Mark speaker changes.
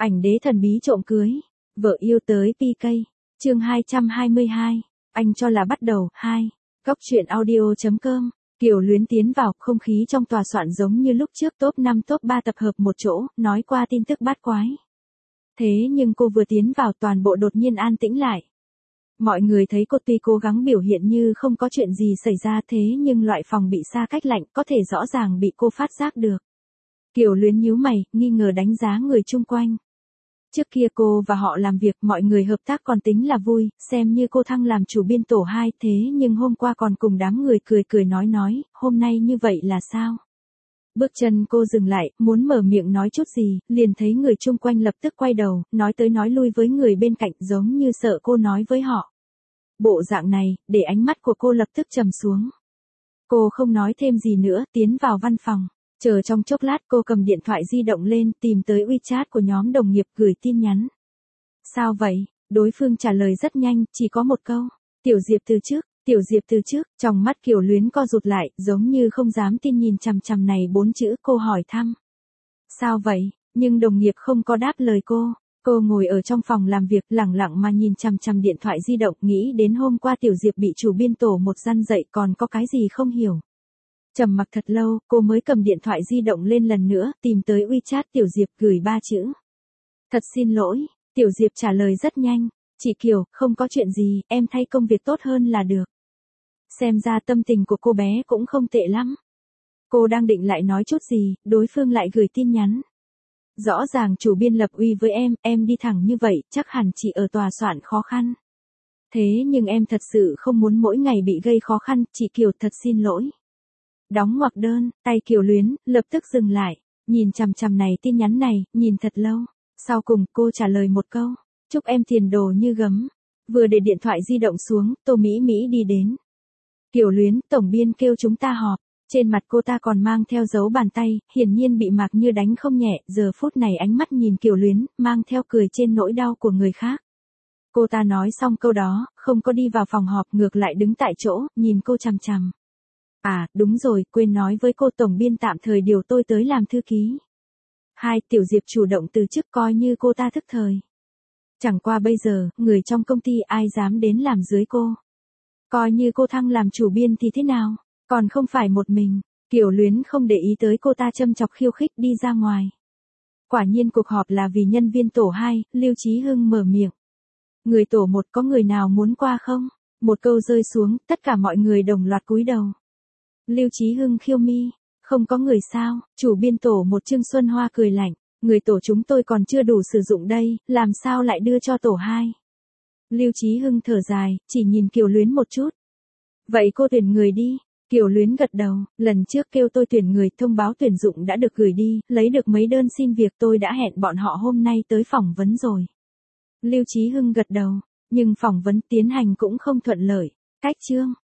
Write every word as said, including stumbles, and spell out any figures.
Speaker 1: Ảnh đế thần bí trộm cưới, vợ yêu tới pê ca, chương hai trăm hai mươi hai, anh cho là bắt đầu, hai, góc truyện audio chấm com, Kiều Luyến tiến vào, không khí trong tòa soạn giống như lúc trước top năm top ba tập hợp một chỗ, nói qua tin tức bát quái. Thế nhưng cô vừa tiến vào toàn bộ đột nhiên an tĩnh lại. Mọi người thấy cô tuy cố gắng biểu hiện như không có chuyện gì xảy ra thế nhưng loại phòng bị xa cách lạnh có thể rõ ràng bị cô phát giác được. Kiều Luyến nhíu mày, nghi ngờ đánh giá người chung quanh. Trước kia cô và họ làm việc mọi người hợp tác còn tính là vui, xem như cô thăng làm chủ biên tổ hai thế nhưng hôm qua còn cùng đám người cười cười nói nói, hôm nay như vậy là sao? Bước chân cô dừng lại, muốn mở miệng nói chút gì, liền thấy người chung quanh lập tức quay đầu, nói tới nói lui với người bên cạnh giống như sợ cô nói với họ. Bộ dạng này, để ánh mắt của cô lập tức trầm xuống. Cô không nói thêm gì nữa, tiến vào văn phòng. Chờ trong chốc lát cô cầm điện thoại di động lên tìm tới WeChat của nhóm đồng nghiệp gửi tin nhắn. Sao vậy? Đối phương trả lời rất nhanh, chỉ có một câu. Tiểu Diệp từ trước, Tiểu Diệp từ trước, trong mắt Kiều Luyến co rụt lại, giống như không dám tin nhìn chằm chằm này bốn chữ cô hỏi thăm. Sao vậy? Nhưng đồng nghiệp không có đáp lời cô. Cô ngồi ở trong phòng làm việc lẳng lặng mà nhìn chằm chằm điện thoại di động nghĩ đến hôm qua Tiểu Diệp bị chủ biên tổ một răn dậy còn có cái gì không hiểu. Trầm mặc thật lâu, cô mới cầm điện thoại di động lên lần nữa, tìm tới WeChat Tiểu Diệp gửi ba chữ. Thật xin lỗi, Tiểu Diệp trả lời rất nhanh, chị Kiều, không có chuyện gì, em thay công việc tốt hơn là được. Xem ra tâm tình của cô bé cũng không tệ lắm. Cô đang định lại nói chút gì, đối phương lại gửi tin nhắn. Rõ ràng chủ biên lập uy với em, em đi thẳng như vậy, chắc hẳn chị ở tòa soạn khó khăn. Thế nhưng em thật sự không muốn mỗi ngày bị gây khó khăn, chị Kiều thật xin lỗi. Đóng ngoặc đơn, tay Kiều Luyến, lập tức dừng lại, nhìn chằm chằm này tin nhắn này, nhìn thật lâu. Sau cùng, cô trả lời một câu, chúc em tiền đồ như gấm. Vừa để điện thoại di động xuống, Tô Mỹ Mỹ đi đến. Kiều Luyến, tổng biên kêu chúng ta họp. Trên mặt cô ta còn mang theo dấu bàn tay, hiển nhiên bị Mạc Như đánh không nhẹ, giờ phút này ánh mắt nhìn Kiều Luyến, mang theo cười trên nỗi đau của người khác. Cô ta nói xong câu đó, không có đi vào phòng họp ngược lại đứng tại chỗ, nhìn cô chằm chằm. À, đúng rồi, quên nói với cô tổng biên tạm thời điều tôi tới làm thư ký. Hai, Tiểu Diệp chủ động từ chức coi như cô ta thức thời. Chẳng qua bây giờ, người trong công ty ai dám đến làm dưới cô. Coi như cô thăng làm chủ biên thì thế nào, còn không phải một mình. Kiều Luyến không để ý tới cô ta châm chọc khiêu khích đi ra ngoài. Quả nhiên cuộc họp là vì nhân viên tổ hai, Lưu Chí Hưng mở miệng. Người tổ một có người nào muốn qua không? Một câu rơi xuống, tất cả mọi người đồng loạt cúi đầu. Lưu Chí Hưng khiêu mi, không có người sao, chủ biên tổ một Trương Xuân Hoa cười lạnh, người tổ chúng tôi còn chưa đủ sử dụng đây, làm sao lại đưa cho tổ hai. Lưu Chí Hưng thở dài, chỉ nhìn Kiều Luyến một chút. Vậy cô tuyển người đi, Kiều Luyến gật đầu, lần trước kêu tôi tuyển người thông báo tuyển dụng đã được gửi đi, lấy được mấy đơn xin việc tôi đã hẹn bọn họ hôm nay tới phỏng vấn rồi. Lưu Chí Hưng gật đầu, nhưng phỏng vấn tiến hành cũng không thuận lợi, cách chương.